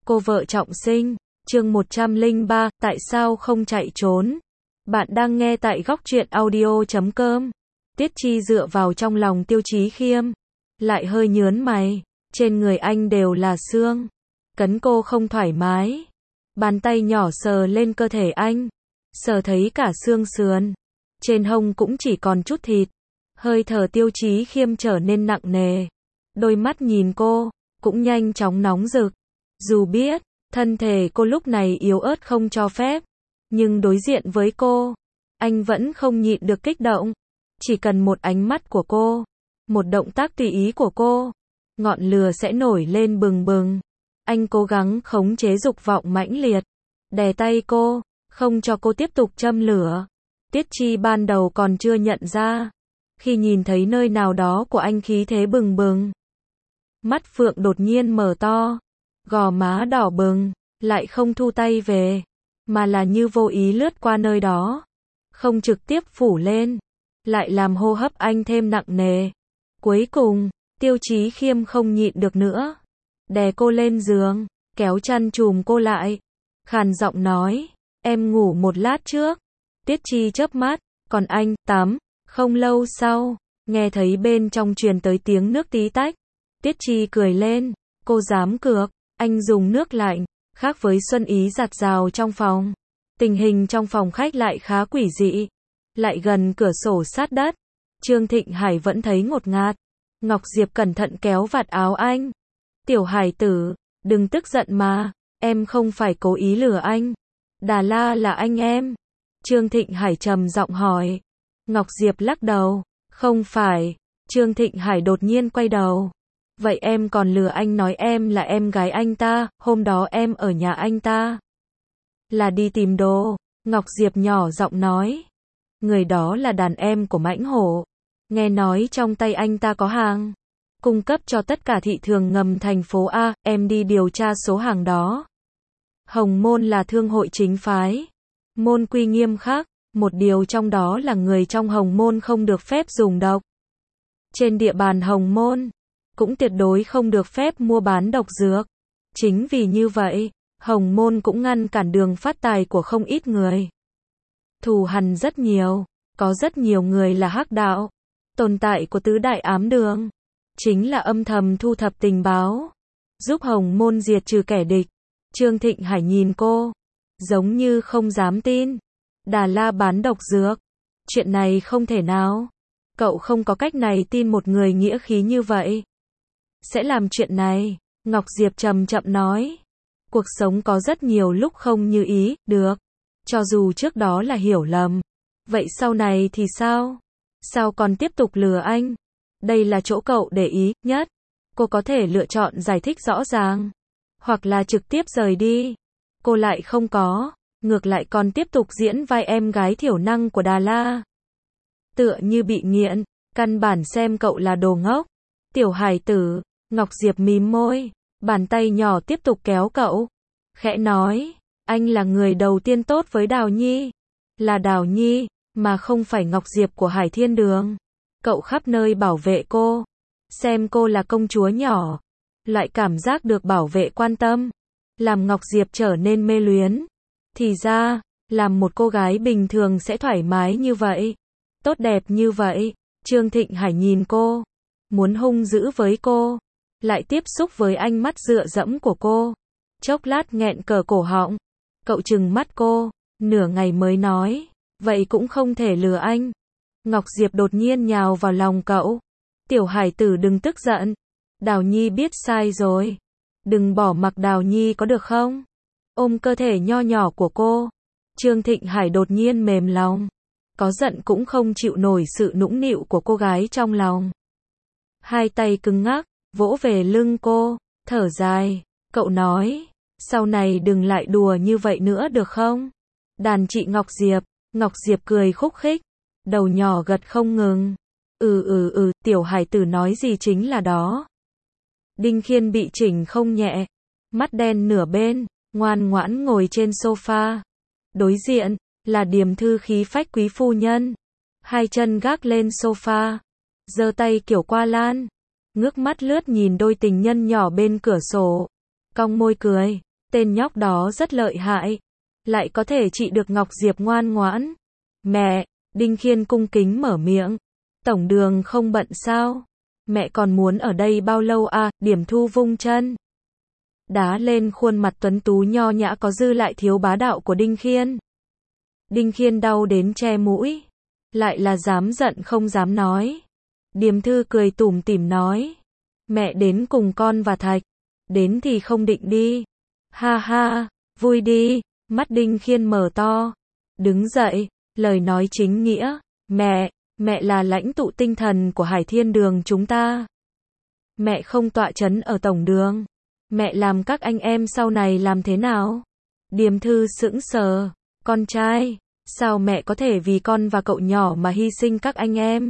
Cô vợ trọng sinh, chương 103, tại sao không chạy trốn? Bạn đang nghe tại góc truyện audio.com. Tiết Chi dựa vào trong lòng Tiêu Chí Khiêm, lại hơi nhớn mày, trên người anh đều là xương. Cấn cô không thoải mái, bàn tay nhỏ sờ lên cơ thể anh, sờ thấy cả xương sườn, trên hông cũng chỉ còn chút thịt. Hơi thở Tiêu Chí Khiêm trở nên nặng nề, đôi mắt nhìn cô, cũng nhanh chóng nóng rực. Dù biết, thân thể cô lúc này yếu ớt không cho phép, nhưng đối diện với cô, anh vẫn không nhịn được kích động. Chỉ cần một ánh mắt của cô, một động tác tùy ý của cô, ngọn lửa sẽ nổi lên bừng bừng. Anh cố gắng khống chế dục vọng mãnh liệt, đè tay cô, không cho cô tiếp tục châm lửa. Tiết Chi ban đầu còn chưa nhận ra, khi nhìn thấy nơi nào đó của anh khí thế bừng bừng, mắt phượng đột nhiên mở to, gò má đỏ bừng, lại không thu tay về, mà là như vô ý lướt qua nơi đó, không trực tiếp phủ lên, lại làm hô hấp anh thêm nặng nề. Cuối cùng, Tiêu Chí Khiêm không nhịn được nữa, đè cô lên giường, kéo chăn chùm cô lại, khàn giọng nói, em ngủ một lát trước. Tiết Chi chớp mắt, còn anh, tắm. Không lâu sau, nghe thấy bên trong truyền tới tiếng nước tí tách. Tiết Chi cười lên, cô dám cược, anh dùng nước lạnh, khác với xuân ý giặt rào trong phòng. Tình hình trong phòng khách lại khá quỷ dị, lại gần cửa sổ sát đất. Trương Thịnh Hải vẫn thấy ngột ngạt. Ngọc Diệp cẩn thận kéo vạt áo anh. Tiểu Hải tử, đừng tức giận mà, em không phải cố ý lừa anh. Đà La là anh em. Trương Thịnh Hải trầm giọng hỏi. Ngọc Diệp lắc đầu, không phải. Trương Thịnh Hải đột nhiên quay đầu. Vậy em còn lừa anh nói em là em gái anh ta, hôm đó em ở nhà anh ta. Là đi tìm đồ. Ngọc Diệp nhỏ giọng nói. Người đó là đàn em của Mãnh Hổ. Nghe nói trong tay anh ta có hàng, cung cấp cho tất cả thị trường ngầm thành phố A, em đi điều tra số hàng đó. Hồng Môn là thương hội chính phái. Môn quy nghiêm khắc, một điều trong đó là người trong Hồng Môn không được phép dùng độc. Trên địa bàn Hồng Môn, cũng tuyệt đối không được phép mua bán độc dược. Chính vì như vậy, Hồng Môn cũng ngăn cản đường phát tài của không ít người. Thù hằn rất nhiều, có rất nhiều người là hắc đạo. Tồn tại của tứ đại ám đường, chính là âm thầm thu thập tình báo, giúp Hồng Môn diệt trừ kẻ địch. Trương Thịnh Hải nhìn cô, giống như không dám tin. Đà La bán độc dược, chuyện này không thể nào. Cậu không có cách này tin một người nghĩa khí như vậy sẽ làm chuyện này. Ngọc Diệp chậm chậm nói. Cuộc sống có rất nhiều lúc không như ý, được. Cho dù trước đó là hiểu lầm. Vậy sau này thì sao? Sao còn tiếp tục lừa anh? Đây là chỗ cậu để ý nhất. Cô có thể lựa chọn giải thích rõ ràng, hoặc là trực tiếp rời đi. Cô lại không có, ngược lại còn tiếp tục diễn vai em gái thiểu năng của Đà La. Tựa như bị nghiện, căn bản xem cậu là đồ ngốc. Tiểu Hải tử, Ngọc Diệp mím môi, bàn tay nhỏ tiếp tục kéo cậu. Khẽ nói, anh là người đầu tiên tốt với Đào Nhi. Là Đào Nhi, mà không phải Ngọc Diệp của Hải Thiên Đường. Cậu khắp nơi bảo vệ cô, xem cô là công chúa nhỏ. Loại cảm giác được bảo vệ quan tâm, làm Ngọc Diệp trở nên mê luyến. Thì ra, làm một cô gái bình thường sẽ thoải mái như vậy, tốt đẹp như vậy. Trương Thịnh Hải nhìn cô, muốn hung dữ với cô, lại tiếp xúc với ánh mắt dựa dẫm của cô. Chốc lát nghẹn cờ cổ họng, cậu trừng mắt cô, nửa ngày mới nói, vậy cũng không thể lừa anh. Ngọc Diệp đột nhiên nhào vào lòng cậu. Tiểu Hải tử đừng tức giận. Đào Nhi biết sai rồi. Đừng bỏ mặc Đào Nhi có được không? Ôm cơ thể nho nhỏ của cô. Trương Thịnh Hải đột nhiên mềm lòng. Có giận cũng không chịu nổi sự nũng nịu của cô gái trong lòng. Hai tay cứng ngắc, vỗ về lưng cô, thở dài. Cậu nói, sau này đừng lại đùa như vậy nữa được không? Đàn chị Ngọc Diệp. Ngọc Diệp cười khúc khích, đầu nhỏ gật không ngừng. Tiểu Hải tử nói gì chính là đó. Đinh Khiên bị chỉnh không nhẹ, mắt đen nửa bên, ngoan ngoãn ngồi trên sofa. Đối diện là Điềm Thư khí phách quý phu nhân, hai chân gác lên sofa, giơ tay kiểu qua lan, ngước mắt lướt nhìn đôi tình nhân nhỏ bên cửa sổ, cong môi cười. Tên nhóc đó rất lợi hại, lại có thể trị được Ngọc Diệp ngoan ngoãn. Mẹ, Đinh Khiên cung kính mở miệng. Tổng đường không bận sao? Mẹ còn muốn ở đây bao lâu à? Điểm Thu vung chân đá lên khuôn mặt tuấn tú nho nhã có dư lại thiếu bá đạo của Đinh Khiên. Đinh Khiên đau đến che mũi, lại là dám giận không dám nói. Điềm Thư cười tủm tỉm nói, mẹ đến cùng con và Thạch, đến thì không định đi. Ha ha, vui đi. Mắt Đinh Khiên mở to, đứng dậy, lời nói chính nghĩa, mẹ là lãnh tụ tinh thần của Hải Thiên Đường chúng ta. Mẹ không tọa chấn ở tổng đường, mẹ làm các anh em sau này làm thế nào? Điềm Thư sững sờ, con trai, sao mẹ có thể vì con và cậu nhỏ mà hy sinh các anh em?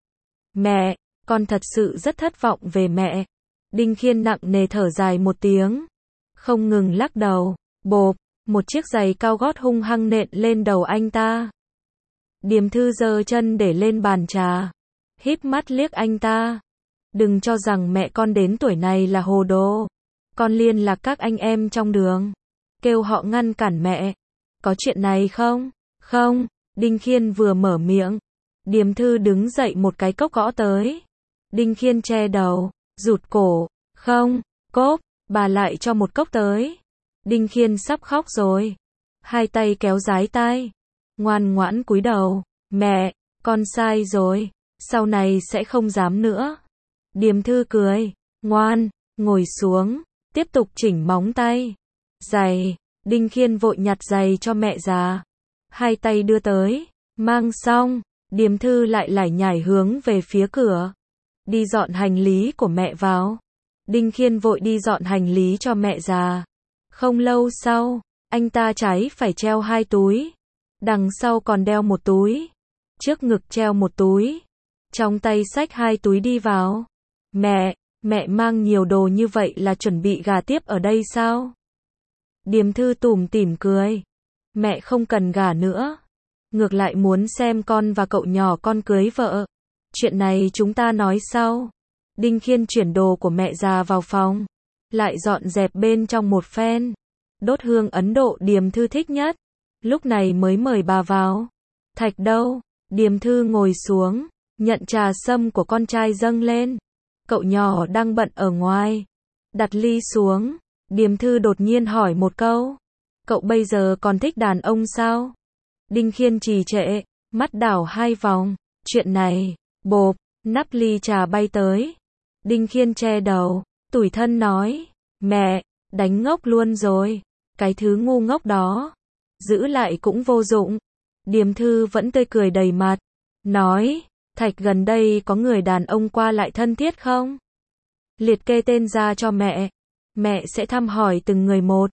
Mẹ, con thật sự rất thất vọng về mẹ. Đinh Khiên nặng nề thở dài một tiếng, không ngừng lắc đầu, bộp, một chiếc giày cao gót hung hăng nện lên đầu anh ta. Điềm Thư giơ chân để lên bàn trà, híp mắt liếc anh ta. Đừng cho rằng mẹ con đến tuổi này là hồ đồ. Con liên lạc các anh em trong đường, kêu họ ngăn cản mẹ. Có chuyện này không? Không, Đinh Khiên vừa mở miệng, Điềm Thư đứng dậy một cái cốc gõ tới. Đinh Khiên che đầu, rụt cổ, không, cốp, bà lại cho một cốc tới. Đinh Khiên sắp khóc rồi, hai tay kéo dái tai, ngoan ngoãn cúi đầu, mẹ, con sai rồi, sau này sẽ không dám nữa. Điềm Thư cười, ngoan, ngồi xuống, tiếp tục chỉnh móng tay. Giày, Đinh Khiên vội nhặt giày cho mẹ già, hai tay đưa tới, mang xong, Điềm Thư lại lải nhải hướng về phía cửa, đi dọn hành lý của mẹ vào. Đinh Khiên vội đi dọn hành lý cho mẹ già. Không lâu sau, anh ta trái phải treo 2 túi, đằng sau còn đeo một túi, trước ngực treo một túi, trong tay xách 2 túi đi vào. Mẹ mang nhiều đồ như vậy là chuẩn bị gả tiếp ở đây sao? Điềm Thư tủm tỉm cười, mẹ không cần gả nữa, ngược lại muốn xem con và cậu nhỏ con cưới vợ. Chuyện này chúng ta nói sau. Đinh Khiên chuyển đồ của mẹ già vào phòng, lại dọn dẹp bên trong một phen, đốt hương Ấn Độ Điềm Thư thích nhất, lúc này mới mời bà vào. Thạch đâu? Điềm Thư ngồi xuống, nhận trà sâm của con trai dâng lên. Cậu nhỏ đang bận ở ngoài. Đặt ly xuống, Điềm Thư đột nhiên hỏi một câu, cậu bây giờ còn thích đàn ông sao? Đinh Khiên trì trệ, mắt đảo 2 vòng, chuyện này, bộp, nắp ly trà bay tới. Đinh Khiên che đầu, tủi thân nói, mẹ, đánh ngốc luôn rồi, cái thứ ngu ngốc đó, giữ lại cũng vô dụng. Điềm Thư vẫn tươi cười đầy mặt, nói, Thạch gần đây có người đàn ông qua lại thân thiết không? Liệt kê tên ra cho mẹ sẽ thăm hỏi từng người một.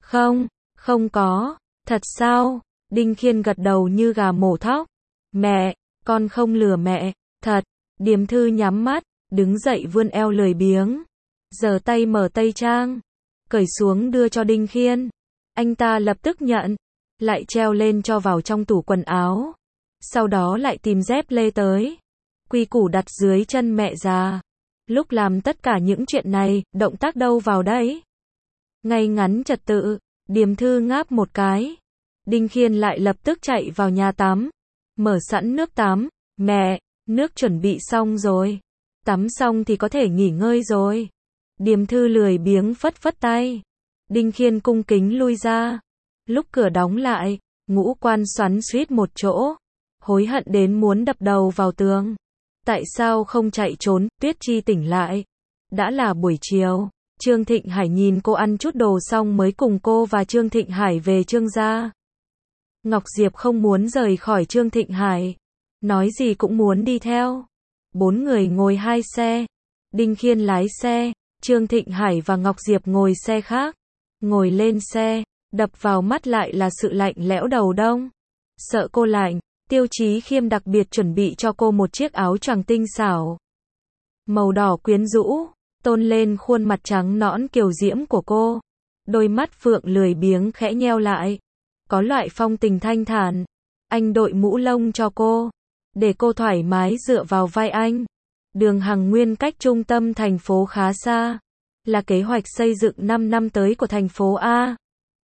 Không có, thật sao? Đinh Khiên gật đầu như gà mổ thóc. Mẹ, con không lừa mẹ, thật. Điềm Thư nhắm mắt, đứng dậy vươn eo lười biếng, giở tay mở tây trang, cởi xuống đưa cho Đinh Khiên. Anh ta lập tức nhận, lại treo lên cho vào trong tủ quần áo. Sau đó lại tìm dép lê tới, quy củ đặt dưới chân mẹ già. Lúc làm tất cả những chuyện này, động tác đâu vào đấy? Ngay ngắn trật tự. Điềm Thư ngáp một cái. Đinh Khiên lại lập tức chạy vào nhà tắm, mở sẵn nước tắm. Mẹ, nước chuẩn bị xong rồi. Tắm xong thì có thể nghỉ ngơi rồi. Điềm Thư lười biếng phất phất tay. Đinh Khiên cung kính lui ra. Lúc cửa đóng lại, ngũ quan xoắn xuýt một chỗ, hối hận đến muốn đập đầu vào tường. Tại sao không chạy trốn? Tuyết Chi tỉnh lại. Đã là buổi chiều. Trương Thịnh Hải nhìn cô ăn chút đồ xong mới cùng cô và Trương Thịnh Hải về Trương gia. Ngọc Diệp không muốn rời khỏi Trương Thịnh Hải, nói gì cũng muốn đi theo. 4 người ngồi 2 xe. Đinh Khiên lái xe, Trương Thịnh Hải và Ngọc Diệp ngồi xe khác. Ngồi lên xe, đập vào mắt lại là sự lạnh lẽo đầu đông. Sợ cô lạnh, Tiêu Chí Khiêm đặc biệt chuẩn bị cho cô một chiếc áo choàng tinh xảo, màu đỏ quyến rũ, tôn lên khuôn mặt trắng nõn kiều diễm của cô. Đôi mắt phượng lười biếng khẽ nheo lại, có loại phong tình thanh thản. Anh đội mũ lông cho cô, để cô thoải mái dựa vào vai anh. Đường Hằng Nguyên cách trung tâm thành phố khá xa. là kế hoạch xây dựng 5 năm tới của thành phố A.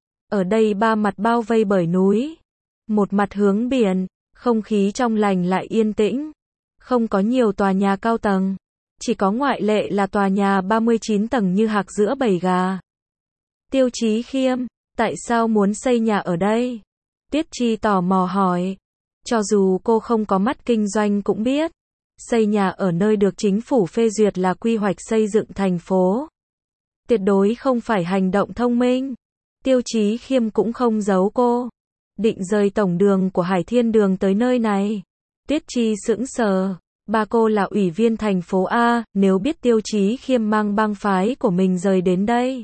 Ở đây ba mặt bao vây bởi núi, một mặt hướng biển, không khí trong lành lại yên tĩnh, không có nhiều tòa nhà cao tầng, chỉ có ngoại lệ là tòa nhà 39 tầng như hạc giữa bầy gà. Tiêu Chí Khiêm, tại sao muốn xây nhà ở đây? Tiết Chi tò mò hỏi. Cho dù cô không có mắt kinh doanh cũng biết, xây nhà ở nơi được chính phủ phê duyệt là quy hoạch xây dựng thành phố. Tuyệt đối không phải hành động thông minh. Tiêu Chí Khiêm cũng không giấu cô. Định rời tổng đường của Hải Thiên Đường tới nơi này. Tiết Chi sững sờ. Ba cô là ủy viên thành phố A, nếu biết Tiêu Chí Khiêm mang bang phái của mình rời đến đây,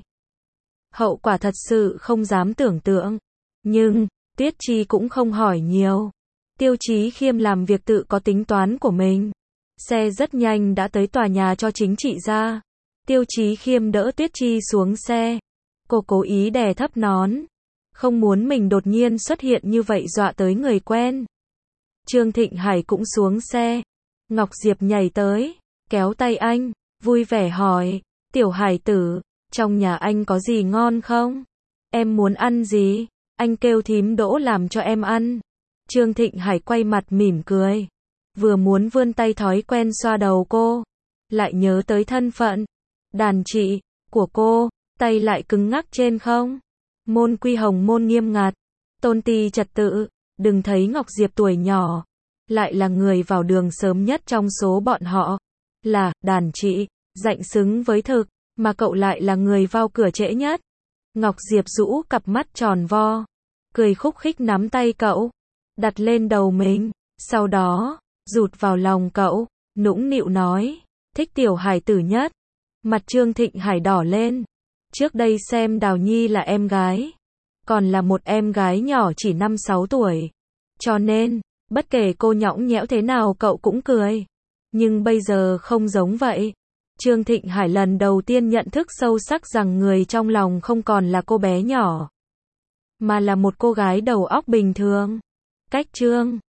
hậu quả thật sự không dám tưởng tượng. Nhưng, Tiết Chi cũng không hỏi nhiều. Tiêu Chí Khiêm làm việc tự có tính toán của mình. Xe rất nhanh đã tới tòa nhà cho chính trị gia. Tiêu Chí Khiêm đỡ Tiết Chi xuống xe. Cô cố ý đè thấp nón, không muốn mình đột nhiên xuất hiện như vậy dọa tới người quen. Trương Thịnh Hải cũng xuống xe. Ngọc Diệp nhảy tới, kéo tay anh, vui vẻ hỏi, Tiểu Hải tử, trong nhà anh có gì ngon không? Em muốn ăn gì? Anh kêu thím Đỗ làm cho em ăn. Trương Thịnh Hải quay mặt mỉm cười. Vừa muốn vươn tay thói quen xoa đầu cô, lại nhớ tới thân phận đàn chị của cô, tay lại cứng ngắc trên không. Môn quy hồng môn nghiêm ngặt, tôn ti trật tự, đừng thấy Ngọc Diệp tuổi nhỏ, lại là người vào đường sớm nhất trong số bọn họ. Là đàn chị, dạnh xứng với thực, mà cậu lại là người vào cửa trễ nhất. Ngọc Diệp rũ cặp mắt tròn vo, cười khúc khích nắm tay cậu, đặt lên đầu mình, sau đó rụt vào lòng cậu, nũng nịu nói, thích Tiểu Hải tử nhất. Mặt Trương Thịnh Hải đỏ lên. Trước đây xem Đào Nhi là em gái, còn là một em gái nhỏ chỉ 5-6 tuổi. Cho nên, bất kể cô nhõng nhẽo thế nào cậu cũng cười. Nhưng bây giờ không giống vậy. Trương Thịnh Hải lần đầu tiên nhận thức sâu sắc rằng người trong lòng không còn là cô bé nhỏ, mà là một cô gái đầu óc bình thường. Cách Trương